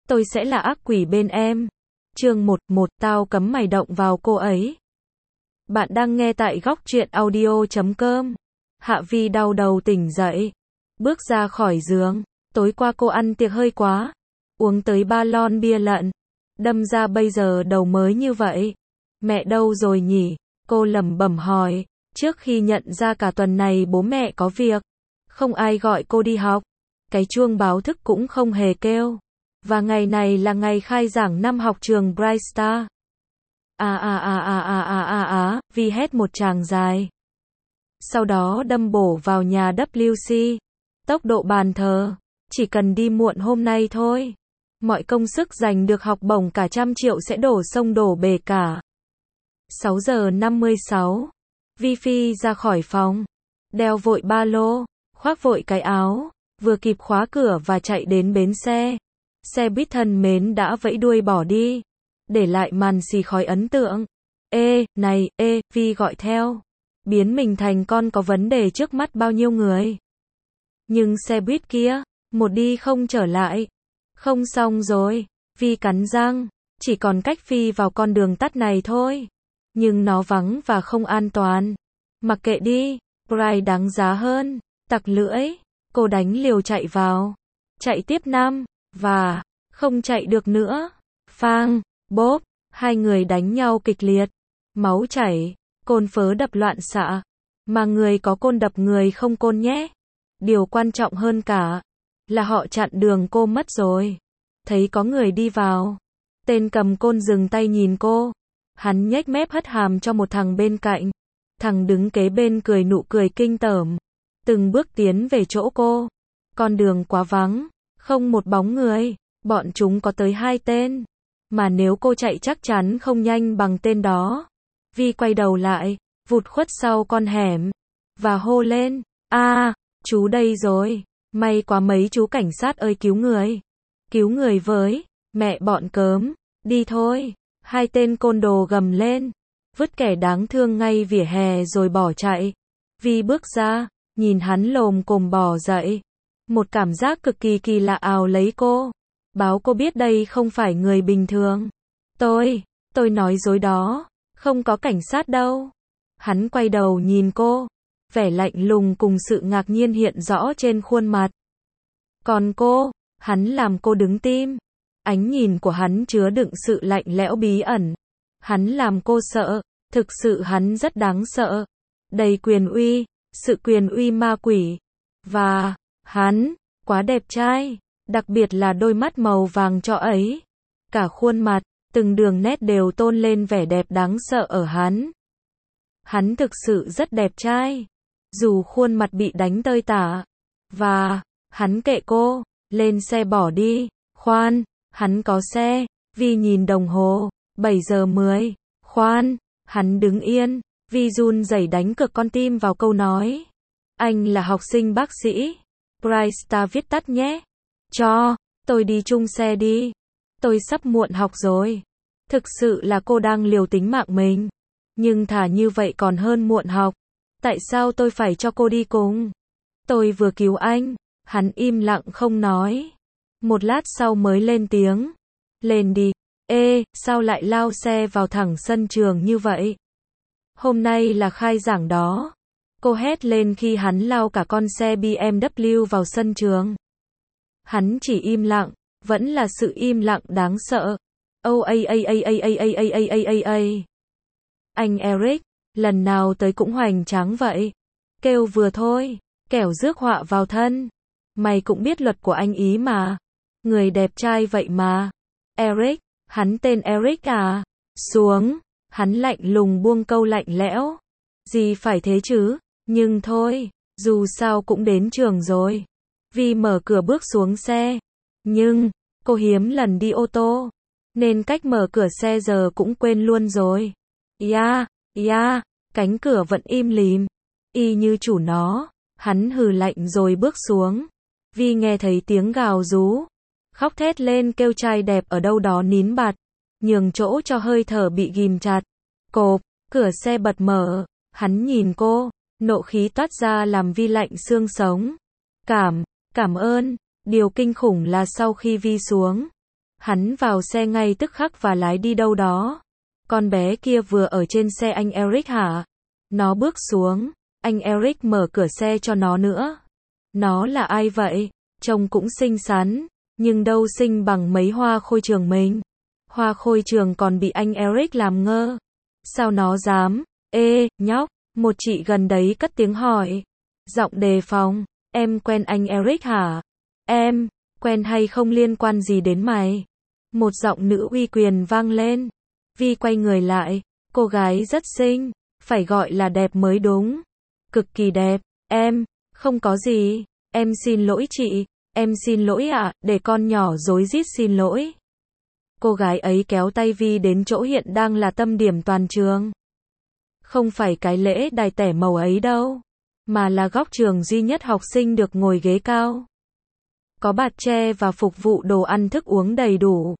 tôi sẽ là ác quỷ bên em. Chương 11, tao cấm mày động vào cô ấy. Bạn đang nghe tại góc truyện audio.com. Hạ Vi đau đầu tỉnh dậy, bước ra khỏi giường. Tối qua cô ăn tiệc hơi quá, uống tới 3 lon bia lận, đâm ra bây giờ đầu mới như vậy. Mẹ đâu rồi nhỉ? Cô lẩm bẩm hỏi, trước khi nhận ra cả tuần này bố mẹ có việc, không ai gọi cô đi học, cái chuông báo thức cũng không hề kêu. Và ngày này là ngày khai giảng năm học trường Bright Star. Vi hét một tràng dài. Sau đó đâm bổ vào nhà WC. Tốc độ bàn thờ, chỉ cần đi muộn hôm nay thôi, mọi công sức giành được học bổng cả 100 triệu sẽ đổ sông đổ bể cả. 6 giờ 56, Vi phi ra khỏi phòng, đeo vội ba lô, khoác vội cái áo, vừa kịp khóa cửa và chạy đến bến xe. Xe buýt thân mến đã vẫy đuôi bỏ đi, để lại màn xì khói ấn tượng. Ê, này, Vi gọi theo, biến mình thành con có vấn đề trước mắt bao nhiêu người. Nhưng xe buýt kia, một đi không trở lại. Không xong rồi, Vi cắn răng, chỉ còn cách phi vào con đường tắt này thôi. Nhưng nó vắng và không an toàn. Mặc kệ đi, Bright đáng giá hơn. Tặc lưỡi, cô đánh liều chạy vào. Chạy tiếp năm, và không chạy được nữa. Phang, bốp, hai người đánh nhau kịch liệt. Máu chảy, côn phớ đập loạn xạ. Mà người có côn đập người không côn nhé. Điều quan trọng hơn cả là họ chặn đường cô mất rồi. Thấy có người đi vào, tên cầm côn dừng tay nhìn cô. Hắn nhếch mép hất hàm cho một thằng bên cạnh. Thằng đứng kế bên cười nụ cười kinh tởm, từng bước tiến về chỗ cô. Con đường quá vắng, không một bóng người. Bọn chúng có tới 2 tên, mà nếu cô chạy chắc chắn không nhanh bằng tên đó. Vi quay đầu lại, vụt khuất sau con hẻm, và hô lên, chú đây rồi, may quá mấy chú cảnh sát ơi cứu người với, mẹ bọn cớm, đi thôi. 2 tên côn đồ gầm lên, vứt kẻ đáng thương ngay vỉa hè rồi bỏ chạy. Vi bước ra, nhìn hắn lồm cồm bò dậy. Một cảm giác cực kỳ kỳ lạ ào lấy cô. Báo cô biết đây không phải người bình thường. Tôi nói dối đó, không có cảnh sát đâu. Hắn quay đầu nhìn cô, vẻ lạnh lùng cùng sự ngạc nhiên hiện rõ trên khuôn mặt. Còn cô, hắn làm cô đứng tim. Ánh nhìn của hắn chứa đựng sự lạnh lẽo bí ẩn. Hắn làm cô sợ, thực sự hắn rất đáng sợ. Đầy quyền uy, sự quyền uy ma quỷ. Và, hắn, quá đẹp trai, đặc biệt là đôi mắt màu vàng tro ấy. Cả khuôn mặt, từng đường nét đều tôn lên vẻ đẹp đáng sợ ở hắn. Hắn thực sự rất đẹp trai, dù khuôn mặt bị đánh tơi tả. Và, hắn kệ cô, lên xe bỏ đi. Khoan, hắn có xe. Vi nhìn đồng hồ, 7 giờ 10. Khoan, hắn đứng yên. Vi run rẩy đánh cược con tim vào câu nói. Anh là học sinh bác sĩ. Bright Star viết tắt nhé. Cho tôi đi chung xe đi. Tôi sắp muộn học rồi. Thực sự là cô đang liều tính mạng mình. Nhưng thà như vậy còn hơn muộn học. Tại sao tôi phải cho cô đi cùng? Tôi vừa cứu anh. Hắn im lặng không nói. Một lát sau mới lên tiếng. Lên đi. Sao lại lao xe vào thẳng sân trường như vậy? Hôm nay là khai giảng đó. Cô hét lên khi hắn lao cả con xe BMW vào sân trường. Hắn chỉ im lặng, vẫn là sự im lặng đáng sợ. Anh Eric, lần nào tới cũng hoành tráng vậy. Kêu vừa thôi, kẻo rước họa vào thân. Mày cũng biết luật của anh ý mà. Người đẹp trai vậy mà. Eric, hắn tên Eric à? Xuống, hắn lạnh lùng buông câu lạnh lẽo. Gì phải thế chứ, nhưng thôi, dù sao cũng đến trường rồi. Vi mở cửa bước xuống xe. Nhưng, cô hiếm lần đi ô tô, nên cách mở cửa xe giờ cũng quên luôn rồi. Cánh cửa vẫn im lìm. Y như chủ nó. Hắn hừ lạnh rồi bước xuống. Vi nghe thấy tiếng gào rú. Khóc thét lên kêu trai đẹp ở đâu đó nín bặt. Nhường chỗ cho hơi thở bị ghim chặt. Cộp, cửa xe bật mở. Hắn nhìn cô, nộ khí toát ra làm Vi lạnh xương sống. Cảm ơn. Điều kinh khủng là sau khi Vi xuống, Hắn vào xe ngay tức khắc và lái đi đâu đó. Con bé kia vừa ở trên xe anh Eric hả? Nó bước xuống, anh Eric mở cửa xe cho nó nữa. Nó là ai vậy? Trông cũng xinh xắn, nhưng đâu xinh bằng mấy Hoa Khôi Trường mình. Hoa Khôi Trường còn bị anh Eric làm ngơ. Sao nó dám? Ê, nhóc, một chị gần đấy cất tiếng hỏi. Giọng đề phòng, em quen anh Eric hả? Em, quen hay không liên quan gì đến mày? Một giọng nữ uy quyền vang lên. Vi quay người lại, cô gái rất xinh, phải gọi là đẹp mới đúng. Cực kỳ đẹp, em, không có gì, em xin lỗi chị, em xin lỗi ạ, để con nhỏ rối rít xin lỗi. Cô gái ấy kéo tay Vi đến chỗ hiện đang là tâm điểm toàn trường. Không phải cái lễ đài tẻ màu ấy đâu, mà là góc trường duy nhất học sinh được ngồi ghế cao. Có bạt tre và phục vụ đồ ăn thức uống đầy đủ.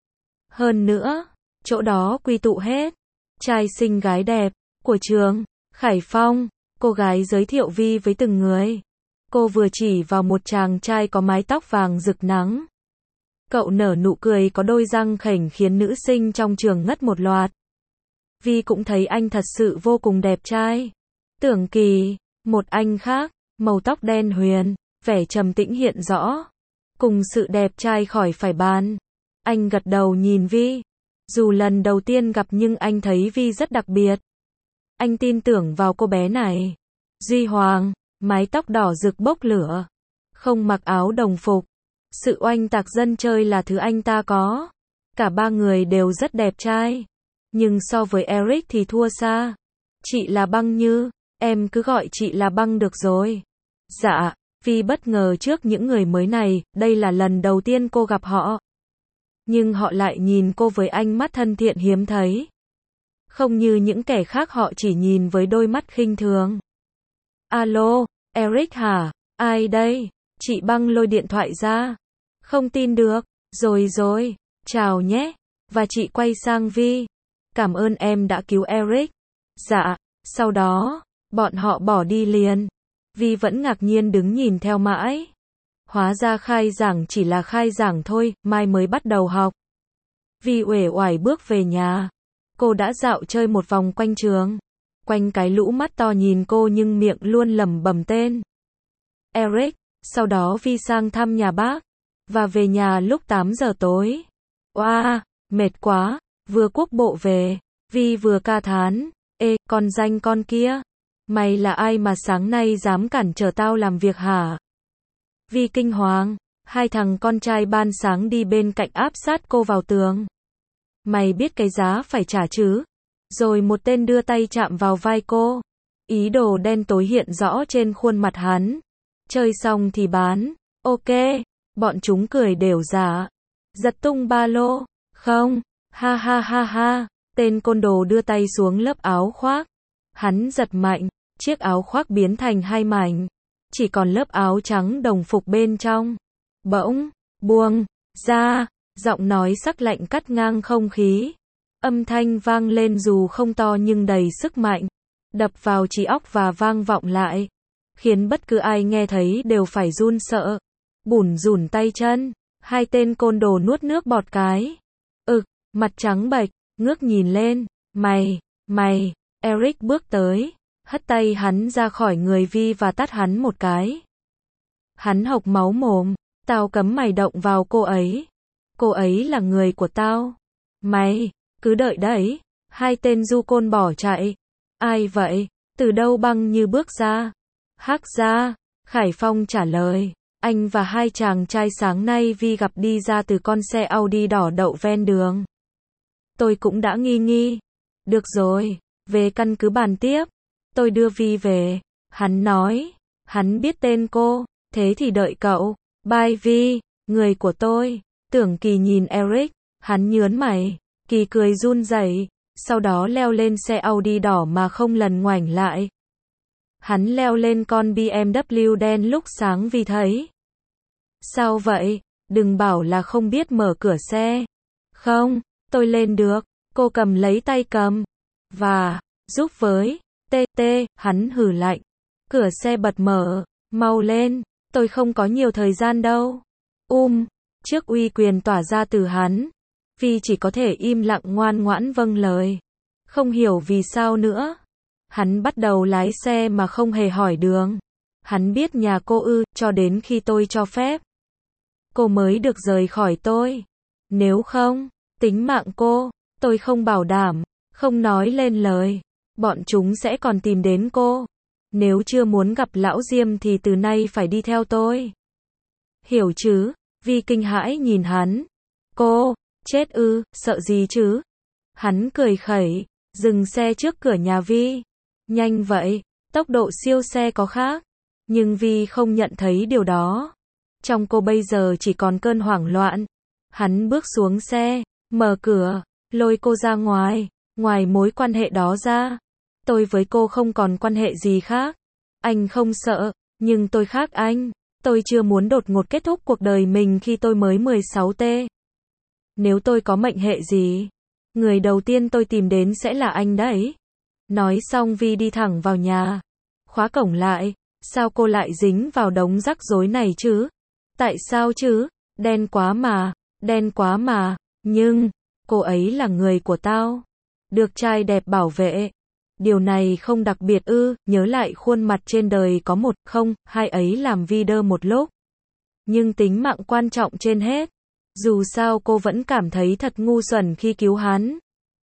Hơn nữa, chỗ đó quy tụ hết trai xinh gái đẹp của trường Khải Phong. Cô gái giới thiệu Vi với từng người. Cô vừa chỉ vào một chàng trai có mái tóc vàng rực nắng. Cậu nở nụ cười có đôi răng khểnh khiến nữ sinh trong trường ngất một loạt. Vi cũng thấy anh thật sự vô cùng đẹp trai. Tưởng Kỳ, một anh khác, màu tóc đen huyền, vẻ trầm tĩnh hiện rõ. Cùng sự đẹp trai khỏi phải bàn. Anh gật đầu nhìn Vi. Dù lần đầu tiên gặp nhưng anh thấy Vi rất đặc biệt. Anh tin tưởng vào cô bé này. Duy Hoàng, mái tóc đỏ rực bốc lửa. Không mặc áo đồng phục. Sự oanh tạc dân chơi là thứ anh ta có. Cả ba người đều rất đẹp trai. Nhưng so với Eric thì thua xa. Chị là Băng Như, em cứ gọi chị là Băng được rồi. Dạ, Vi bất ngờ trước những người mới này, đây là lần đầu tiên cô gặp họ. Nhưng họ lại nhìn cô với ánh mắt thân thiện hiếm thấy. Không như những kẻ khác họ chỉ nhìn với đôi mắt khinh thường. Alo, Eric hả? Ai đây? Chị Băng lôi điện thoại ra. Không tin được. Rồi, chào nhé. Và chị quay sang Vi. Cảm ơn em đã cứu Eric. Dạ, sau đó, bọn họ bỏ đi liền. Vi vẫn ngạc nhiên đứng nhìn theo mãi. Hóa ra khai giảng chỉ là khai giảng thôi, mai mới bắt đầu học. Vi uể oải bước về nhà. Cô đã dạo chơi một vòng quanh trường. Quanh cái lũ mắt to nhìn cô nhưng miệng luôn lẩm bẩm tên Eric. Sau đó Vi sang thăm nhà bác. Và về nhà lúc 8 giờ tối. Oa, mệt quá. Vừa quốc bộ về. Vi vừa ca thán. Ê, con danh con kia. Mày là ai mà sáng nay dám cản trở tao làm việc hả? Vi kinh hoàng. Hai thằng con trai ban sáng đi bên cạnh áp sát cô vào tường. Mày biết cái giá phải trả chứ? Rồi một tên đưa tay chạm vào vai cô. Ý đồ đen tối hiện rõ trên khuôn mặt hắn. Chơi xong thì bán. Ok. Bọn chúng cười đều giả. Giật tung ba lô. Không. Ha ha ha ha. Tên côn đồ đưa tay xuống lớp áo khoác. Hắn giật mạnh. Chiếc áo khoác biến thành hai mảnh. Chỉ còn lớp áo trắng đồng phục bên trong. Bỗng, buông ra. Giọng nói sắc lạnh cắt ngang không khí. Âm thanh vang lên dù không to nhưng đầy sức mạnh. Đập vào trí óc và vang vọng lại. Khiến bất cứ ai nghe thấy đều phải run sợ. Bủn rủn tay chân. Hai tên côn đồ nuốt nước bọt cái. Mặt trắng bệch, ngước nhìn lên. Mày, Eric bước tới. Hất tay hắn ra khỏi người Vi và tát hắn một cái. Hắn hộc máu mồm. Tao cấm mày động vào cô ấy. Cô ấy là người của tao. Mày, cứ đợi đấy. Hai tên du côn bỏ chạy. Ai vậy? Từ đâu Băng Như bước ra? Hắc ra. Khải Phong trả lời. Anh và hai chàng trai sáng nay Vi gặp đi ra từ con xe Audi đỏ đậu ven đường. Tôi cũng đã nghi. Được rồi, về căn cứ bàn tiếp. Tôi đưa Vi về. Hắn nói. Hắn biết tên cô. Thế thì đợi cậu. Bye Vi, người của tôi. Tưởng Kỳ nhìn Eric. Hắn nhớn mày. Kỳ cười run rẩy. Sau đó leo lên xe Audi đỏ mà không lần ngoảnh lại. Hắn leo lên con BMW đen lúc sáng Vi thấy. Sao vậy? Đừng bảo là không biết mở cửa xe. Không, tôi lên được. Cô cầm lấy tay cầm. Và, giúp với. Hắn hừ lạnh. Cửa xe bật mở. Mau lên, tôi không có nhiều thời gian đâu. Trước uy quyền tỏa ra từ hắn, Vi chỉ có thể im lặng ngoan ngoãn vâng lời. Không hiểu vì sao nữa. Hắn bắt đầu lái xe mà không hề hỏi đường. Hắn biết nhà cô cho đến khi tôi cho phép. Cô mới được rời khỏi tôi. Nếu không, tính mạng cô, tôi không bảo đảm, không nói lên lời. Bọn chúng sẽ còn tìm đến cô. Nếu chưa muốn gặp lão Diêm thì từ nay phải đi theo tôi. Hiểu chứ? Vi kinh hãi nhìn hắn. Cô, chết sợ gì chứ? Hắn cười khẩy, dừng xe trước cửa nhà Vi. Nhanh vậy, tốc độ siêu xe có khác. Nhưng Vi không nhận thấy điều đó. Trong cô bây giờ chỉ còn cơn hoảng loạn. Hắn bước xuống xe, mở cửa, lôi cô ra ngoài. Ngoài mối quan hệ đó ra, tôi với cô không còn quan hệ gì khác. Anh không sợ, nhưng tôi khác anh. Tôi chưa muốn đột ngột kết thúc cuộc đời mình khi tôi mới 16T. Nếu tôi có mệnh hệ gì, người đầu tiên tôi tìm đến sẽ là anh đấy. Nói xong Vi đi thẳng vào nhà. Khóa cổng lại. Sao cô lại dính vào đống rắc rối này chứ? Tại sao chứ? Đen quá mà. Nhưng, cô ấy là người của tao. Được trai đẹp bảo vệ. Điều này không đặc biệt nhớ lại khuôn mặt trên đời có một, không, hai ấy làm Vi đơ một lúc. Nhưng tính mạng quan trọng trên hết. Dù sao cô vẫn cảm thấy thật ngu xuẩn khi cứu hắn.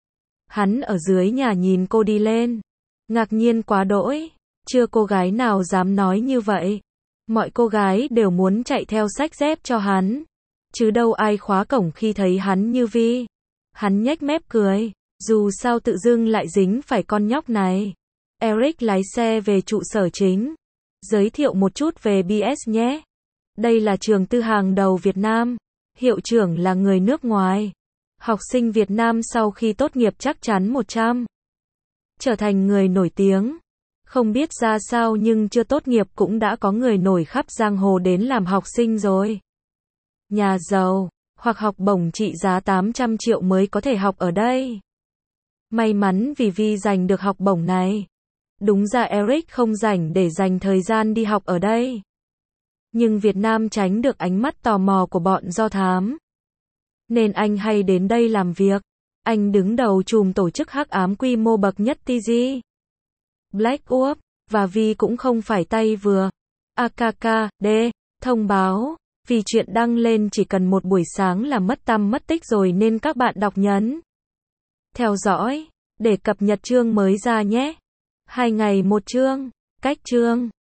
Hắn ở dưới nhà nhìn cô đi lên. Ngạc nhiên quá đỗi. Chưa cô gái nào dám nói như vậy. Mọi cô gái đều muốn chạy theo xách dép cho hắn. Chứ đâu ai khóa cổng khi thấy hắn như Vi. Hắn nhếch mép cười. Dù sao tự dưng lại dính phải con nhóc này. Eric lái xe về trụ sở chính. Giới thiệu một chút về BS nhé. Đây là trường tư hàng đầu Việt Nam. Hiệu trưởng là người nước ngoài. Học sinh Việt Nam sau khi tốt nghiệp chắc chắn 100. Trở thành người nổi tiếng. Không biết ra sao nhưng chưa tốt nghiệp cũng đã có người nổi khắp giang hồ đến làm học sinh rồi. Nhà giàu, hoặc học bổng trị giá 800 triệu mới có thể học ở đây. May mắn vì Vi giành được học bổng này. Đúng ra Eric không rảnh để dành thời gian đi học ở đây. Nhưng Việt Nam tránh được ánh mắt tò mò của bọn do thám. Nên anh hay đến đây làm việc. Anh đứng đầu chùm tổ chức hắc ám quy mô bậc nhất TG. Black Ops, và Vi cũng không phải tay vừa. AKKD, thông báo, vì chuyện đăng lên chỉ cần một buổi sáng là mất tăm mất tích rồi nên các bạn đọc nhấn theo dõi, để cập nhật chương mới ra nhé. 2 ngày một chương, cách chương.